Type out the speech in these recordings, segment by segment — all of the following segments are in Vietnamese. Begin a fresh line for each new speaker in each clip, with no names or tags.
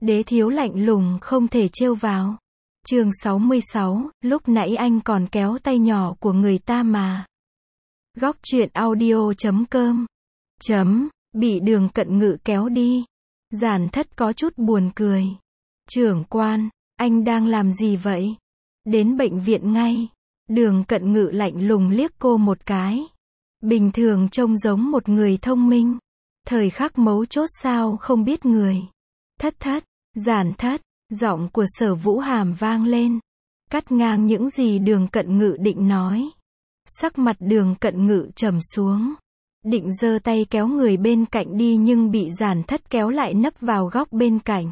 Đế thiếu lạnh lùng không thể trêu vào. Chương 66, lúc nãy anh còn kéo tay nhỏ của người ta mà. Góc truyện audio.com bị Đường Cận Ngự kéo đi. Giản Thất có chút buồn cười. Trưởng quan, anh đang làm gì vậy? Đến bệnh viện ngay. Đường Cận Ngự lạnh lùng liếc cô một cái. Bình thường trông giống một người thông minh. Thời khắc mấu chốt sao không biết người. Thất, Giản Thất, giọng của Sở Vũ Hàm vang lên. Cắt ngang những gì Đường Cận Ngự định nói. Sắc mặt Đường Cận Ngự trầm xuống. Định giơ tay kéo người bên cạnh đi nhưng bị Giản Thất kéo lại nấp vào góc bên cạnh.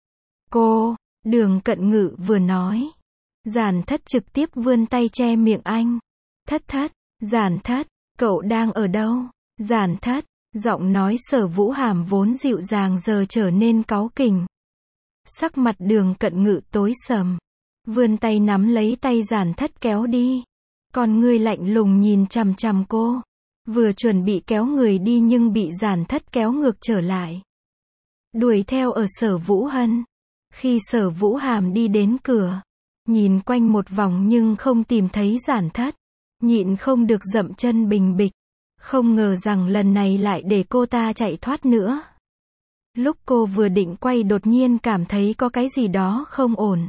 Cô, Đường Cận Ngự vừa nói. Giản Thất trực tiếp vươn tay che miệng anh. Thất, Giản Thất, cậu đang ở đâu? Giản Thất, giọng nói Sở Vũ Hàm vốn dịu dàng giờ trở nên cáu kỉnh. Sắc mặt Đường Cận Ngự tối sầm. Vươn tay nắm lấy tay Giản Thất kéo đi. Còn người lạnh lùng nhìn chằm chằm cô. Vừa chuẩn bị kéo người đi nhưng bị Giản Thất kéo ngược trở lại. Đuổi theo ở Sở Vũ Hân. Khi Sở Vũ Hàm đi đến cửa, nhìn quanh một vòng nhưng không tìm thấy Giản Thất. Nhịn không được dậm chân bình bịch. Không ngờ rằng lần này lại để cô ta chạy thoát nữa. Lúc cô vừa định quay đột nhiên cảm thấy có cái gì đó không ổn.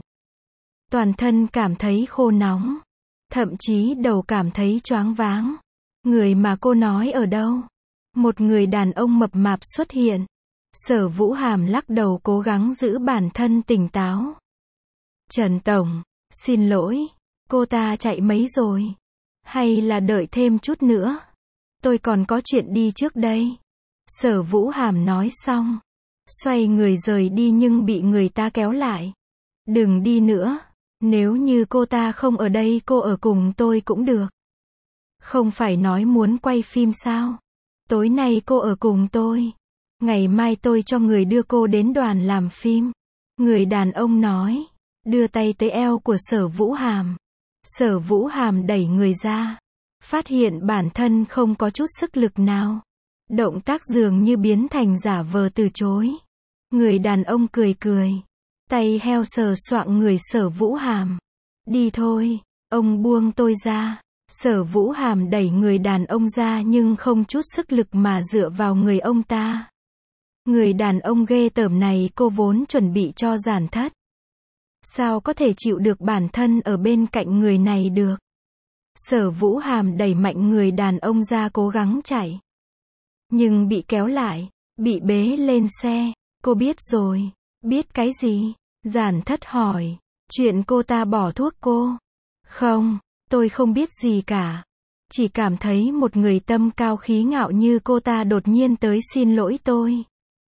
Toàn thân cảm thấy khô nóng. Thậm chí đầu cảm thấy choáng váng. Người mà cô nói ở đâu? Một người đàn ông mập mạp xuất hiện. Sở Vũ Hàm lắc đầu cố gắng giữ bản thân tỉnh táo. Trần Tổng, xin lỗi. Cô ta chạy mấy rồi? Hay là đợi thêm chút nữa? Tôi còn có chuyện đi trước đây. Sở Vũ Hàm nói xong. Xoay người rời đi nhưng bị người ta kéo lại. Đừng đi nữa. Nếu như cô ta không ở đây cô ở cùng tôi cũng được. Không phải nói muốn quay phim sao? Tối nay cô ở cùng tôi. Ngày mai tôi cho người đưa cô đến đoàn làm phim. Người đàn ông nói. Đưa tay tới eo của Sở Vũ Hàm. Sở Vũ Hàm đẩy người ra. Phát hiện bản thân không có chút sức lực nào. Động tác dường như biến thành giả vờ từ chối. Người đàn ông cười cười. Tay heo sờ soạng người Sở Vũ Hàm. Đi thôi, ông buông tôi ra. Sở Vũ Hàm đẩy người đàn ông ra nhưng không chút sức lực mà dựa vào người ông ta. Người đàn ông ghê tởm này cô vốn chuẩn bị cho Giản Thất. Sao có thể chịu được bản thân ở bên cạnh người này được? Sở Vũ Hàm đẩy mạnh người đàn ông ra cố gắng chạy. Nhưng bị kéo lại, bị bế lên xe. Cô biết rồi. Biết cái gì? Giản Thất hỏi. Chuyện cô ta bỏ thuốc cô. Không, tôi không biết gì cả. Chỉ cảm thấy một người tâm cao khí ngạo như cô ta đột nhiên tới xin lỗi tôi.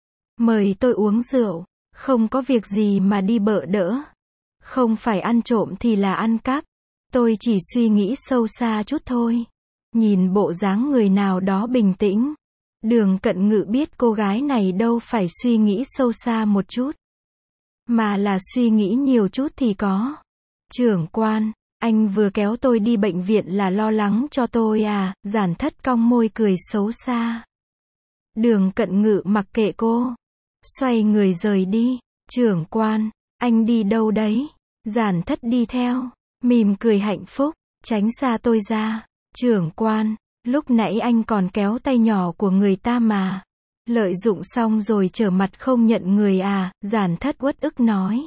Mời tôi uống rượu. Không có việc gì mà đi bợ đỡ. Không phải ăn trộm thì là ăn cắp. Tôi chỉ suy nghĩ sâu xa chút thôi. Nhìn bộ dáng người nào đó bình tĩnh. Đường Cận Ngự biết cô gái này đâu phải suy nghĩ sâu xa một chút. Mà là suy nghĩ nhiều chút thì có. Trưởng quan, anh vừa kéo tôi đi bệnh viện là lo lắng cho tôi à? Giản Thất cong môi cười xấu xa. Đường Cận Ngự mặc kệ cô. Xoay người rời đi. Trưởng quan, anh đi đâu đấy? Giản Thất đi theo. Mỉm cười hạnh phúc. Tránh xa tôi ra. Trưởng quan, lúc nãy anh còn kéo tay nhỏ của người ta mà. Lợi dụng xong rồi trở mặt không nhận người à? Giản Thất uất ức nói.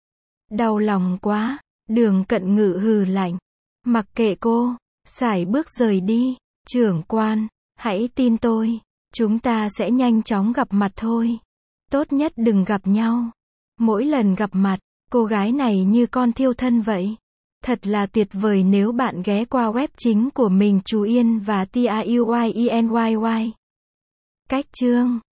Đau lòng quá. Đường Cận Ngự hừ lạnh. Mặc kệ cô. Sải bước rời đi. Trưởng quan, hãy tin tôi. Chúng ta sẽ nhanh chóng gặp mặt thôi. Tốt nhất đừng gặp nhau. Mỗi lần gặp mặt, cô gái này như con thiêu thân vậy. Thật là tuyệt vời nếu bạn ghé qua web chính của mình Chú Yên và TAUYENYY. Cách chương